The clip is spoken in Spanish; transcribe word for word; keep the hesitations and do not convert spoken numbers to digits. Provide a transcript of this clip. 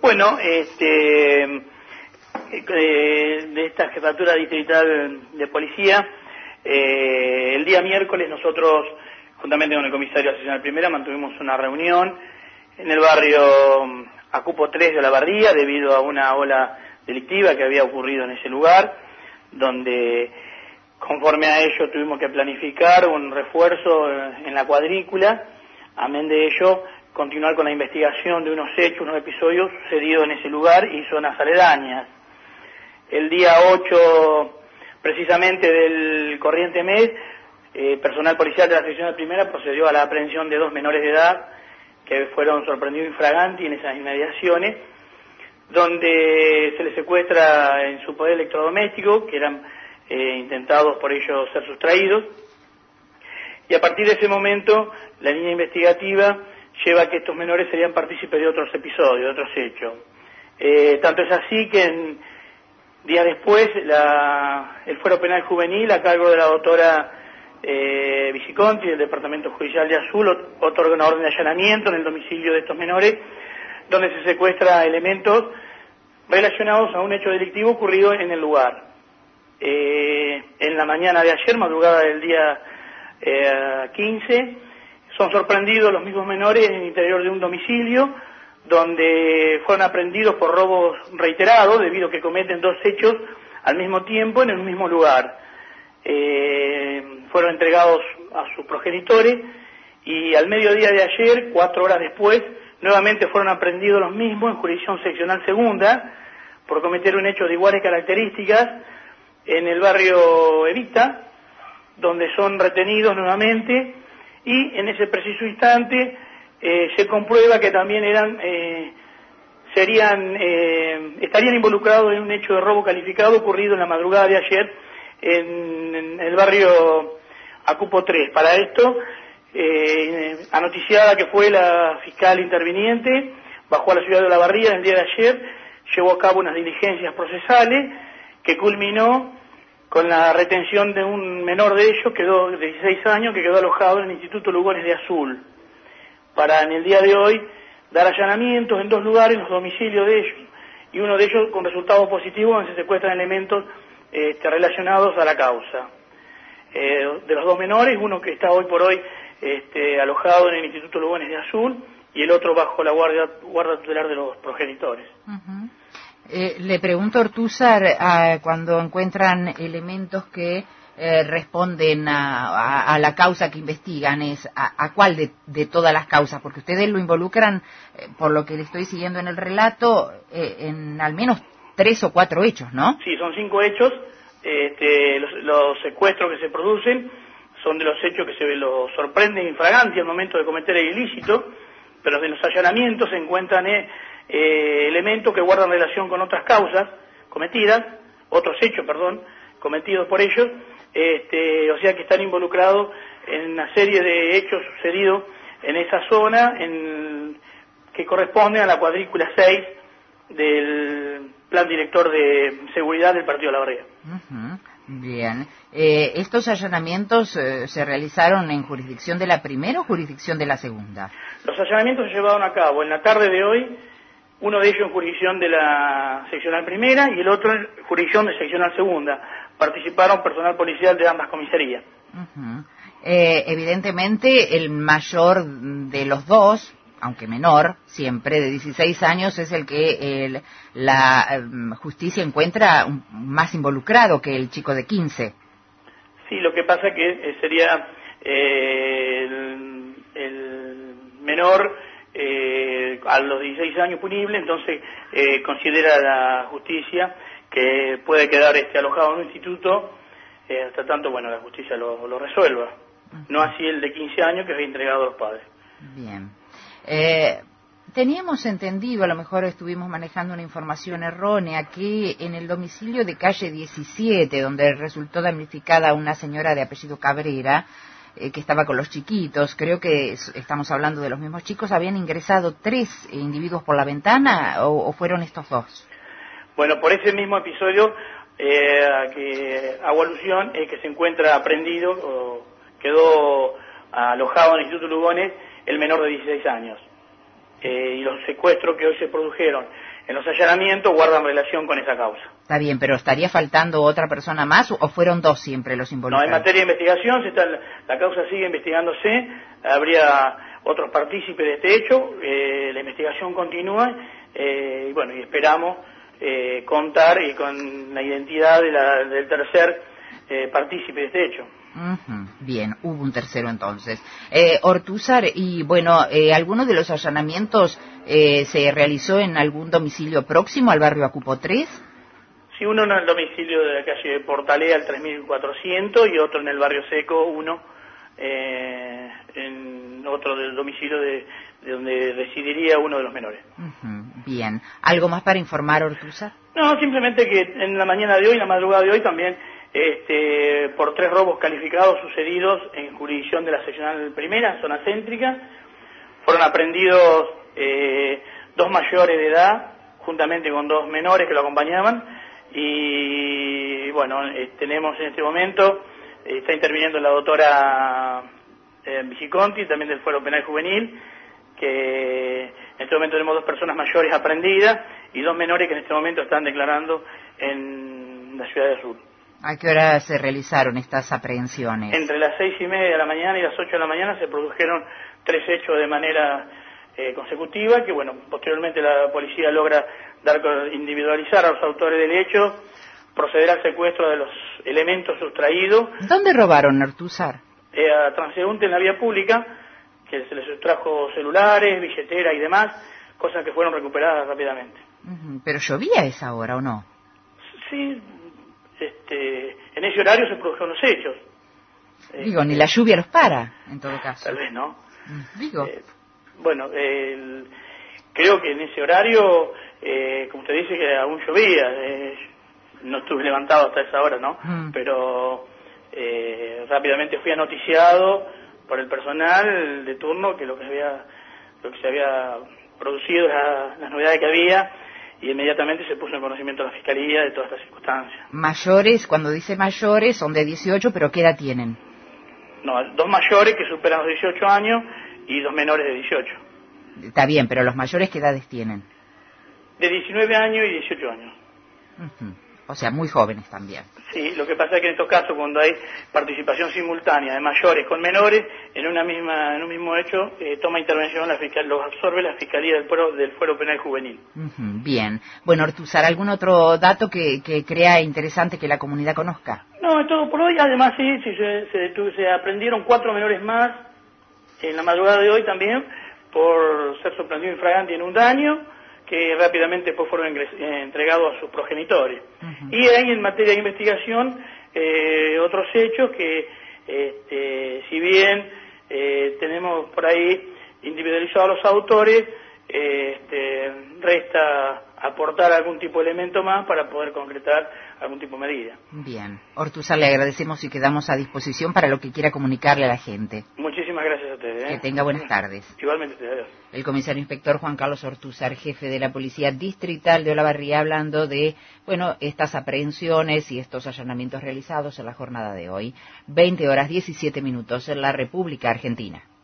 Bueno, este, eh, de esta jefatura distrital de policía, eh, el día miércoles nosotros, juntamente con el comisario seccional primera, mantuvimos una reunión en el barrio Acupo tres de Olavarría, debido a una ola delictiva que había ocurrido en ese lugar, donde conforme a ello tuvimos que planificar un refuerzo en la cuadrícula, amén de ello continuar con la investigación de unos hechos, unos episodios sucedidos en ese lugar y zonas aledañas. El día ocho, precisamente del corriente mes, eh, personal policial de la sección primera procedió a la aprehensión de dos menores de edad que fueron sorprendidos infraganti en esas inmediaciones, donde se les secuestra en su poder electrodoméstico, que eran eh, intentados por ellos ser sustraídos, y a partir de ese momento la línea investigativa lleva a que estos menores serían partícipes de otros episodios, de otros hechos. Eh, tanto es así que en, días después la, el Fuero Penal Juvenil, a cargo de la doctora eh, Viciconti del Departamento Judicial de Azul, otorga una orden de allanamiento en el domicilio de estos menores, donde se secuestra elementos relacionados a un hecho delictivo ocurrido en el lugar. Eh, en la mañana de ayer, madrugada del día eh, quince, son sorprendidos los mismos menores en el interior de un domicilio, donde fueron aprehendidos por robos reiterados, debido a que cometen dos hechos al mismo tiempo en el mismo lugar. Eh, fueron entregados a sus progenitores y al mediodía de ayer, cuatro horas después, nuevamente fueron aprehendidos los mismos en jurisdicción seccional segunda por cometer un hecho de iguales características en el barrio Evita, donde son retenidos nuevamente y en ese preciso instante eh, se comprueba que también eran eh, serían eh, estarían involucrados en un hecho de robo calificado ocurrido en la madrugada de ayer en, en el barrio Acupo tres. Para esto, eh, anoticiada que fue la fiscal interviniente, bajó a la ciudad de Olavarría el día de ayer, llevó a cabo unas diligencias procesales que culminó con la retención de un menor de ellos, quedó de dieciséis años, que quedó alojado en el Instituto Lugones de Azul, para en el día de hoy dar allanamientos en dos lugares, los domicilios de ellos, y uno de ellos con resultados positivos, donde se secuestran elementos este, relacionados a la causa. Eh, de los dos menores, uno que está hoy por hoy este, alojado en el Instituto Lugones de Azul, y el otro bajo la guardia, guarda tutelar de los progenitores. Uh-huh. Eh, le pregunto, Ortúzar, a, cuando encuentran elementos que eh, responden a, a, a la causa que investigan, es a, a cuál de, de todas las causas, porque ustedes lo involucran, eh, por lo que le estoy siguiendo en el relato, eh, en al menos tres o cuatro hechos, ¿no? Sí, son cinco hechos. Este, los, los secuestros que se producen son de los hechos que se los sorprenden infraganti al momento de cometer el ilícito, pero de los allanamientos se encuentran eh, Eh, elementos que guardan relación con otras causas cometidas, otros hechos, perdón, cometidos por ellos, este, o sea que están involucrados en una serie de hechos sucedidos en esa zona, en, que corresponden a la cuadrícula seis del Plan Director de Seguridad del Partido de Olavarría. Uh-huh. Bien. Eh, ¿Estos allanamientos eh, se realizaron en jurisdicción de la primera o jurisdicción de la segunda? Los allanamientos se llevaron a cabo en la tarde de hoy, uno de ellos en jurisdicción de la seccional primera y el otro en jurisdicción de seccional segunda. Participaron personal policial de ambas comisarías. Uh-huh. Eh, evidentemente el mayor de los dos, aunque menor, siempre de dieciséis años, es el que el, la um, justicia encuentra un, más involucrado que el chico de quince. Sí, lo que pasa que eh, sería eh, el, el menor Eh, a los dieciséis años punible, entonces eh, considera la justicia que puede quedar este, alojado en un instituto eh, hasta tanto, bueno, la justicia lo, lo resuelva. Uh-huh. No así el de quince años que es entregado a los padres. Bien. Eh, teníamos entendido, a lo mejor estuvimos manejando una información errónea, que en el domicilio de calle diecisiete, donde resultó damnificada una señora de apellido Cabrera, Eh, que estaba con los chiquitos, creo que es, estamos hablando de los mismos chicos, ¿habían ingresado tres individuos por la ventana o, o fueron estos dos? Bueno, por ese mismo episodio eh, a que hago alusión es que se encuentra aprendido o quedó alojado en el Instituto Lugones el menor de dieciséis años. Eh, y los secuestros que hoy se produjeron en los allanamientos guardan relación con esa causa. Está bien, pero ¿estaría faltando otra persona más o fueron dos siempre los involucrados? No, en materia de investigación, se está, la causa sigue investigándose, habría otros partícipes de este hecho, eh, la investigación continúa, eh, y bueno, y esperamos eh, contar y con la identidad de la, del tercer eh, partícipe de este hecho. Uh-huh. Bien, hubo un tercero entonces. Eh, Ortúzar, y bueno, eh, ¿alguno de los allanamientos eh, se realizó en algún domicilio próximo al barrio Acupo tres? Sí, uno en el domicilio de la calle Portalea, al tres mil cuatrocientos, y otro en el barrio Seco, uno eh, en otro del domicilio de, de donde residiría uno de los menores. Uh-huh. Bien, ¿algo más para informar, Ortúzar? No, simplemente que en la mañana de hoy, en la madrugada de hoy también, Este, por tres robos calificados sucedidos en jurisdicción de la seccional primera, zona céntrica, fueron aprehendidos eh, dos mayores de edad, juntamente con dos menores que lo acompañaban, y bueno, eh, tenemos en este momento, eh, está interviniendo la doctora eh, Vigiconti, también del Fuero Penal Juvenil, que en este momento tenemos dos personas mayores aprehendidas y dos menores que en este momento están declarando en la ciudad de Sur. ¿A qué hora se realizaron estas aprehensiones? Entre las seis y media de la mañana y las ocho de la mañana se produjeron tres hechos de manera eh, consecutiva, que bueno, posteriormente la policía logra dar individualizar a los autores del hecho, proceder al secuestro de los elementos sustraídos. ¿Dónde robaron, Ortúzar? Eh, a transeúnte en la vía pública, que se les sustrajo celulares, billetera y demás, cosas que fueron recuperadas rápidamente. Uh-huh. ¿Pero llovía a esa hora o no? Sí. Este, en ese horario se produjeron los hechos. Digo, este, ni la lluvia los para, en todo caso. Tal vez no. Digo. Eh, bueno, eh, creo que en ese horario, eh, como usted dice, que aún llovía. Eh, no estuve levantado hasta esa hora, ¿no? Mm. Pero eh, rápidamente fui anoticiado por el personal de turno que lo que había, lo que se había producido, la, las novedades que había, y inmediatamente se puso en conocimiento de la Fiscalía de todas estas circunstancias. Mayores, cuando dice mayores, son de dieciocho, pero ¿qué edad tienen? No, dos mayores que superan los dieciocho años y dos menores de dieciocho. Está bien, pero los mayores, ¿qué edades tienen? De diecinueve años y dieciocho años. Uh-huh. O sea, muy jóvenes también. Sí, lo que pasa es que en estos casos, cuando hay participación simultánea de mayores con menores, en una misma en un mismo hecho, eh, toma intervención, la fiscal, los absorbe la Fiscalía del Fuero, del Fuero Penal Juvenil. Uh-huh. Bien. Bueno, Ortúzar, ¿algún otro dato que, que crea interesante que la comunidad conozca? No, es todo por hoy. Además, sí, sí se, se, se aprendieron cuatro menores más en la madrugada de hoy también, por ser sorprendido infragante en un daño, que rápidamente después fueron ingres, eh, entregados a sus progenitores. Uh-huh. Y hay en materia de investigación eh, otros hechos que, este, si bien eh, tenemos por ahí individualizados a los autores, eh, este, resta aportar algún tipo de elemento más para poder concretar algún tipo de medida. Bien. Ortúzar, le agradecemos y quedamos a disposición para lo que quiera comunicarle a la gente. Muchísimas gracias a ustedes. ¿eh? Que tenga buenas tardes. Igualmente, adiós. El comisario inspector Juan Carlos Ortúzar, jefe de la Policía Distrital de Olavarría, hablando de, bueno, estas aprehensiones y estos allanamientos realizados en la jornada de hoy. veinte horas diecisiete minutos en la República Argentina.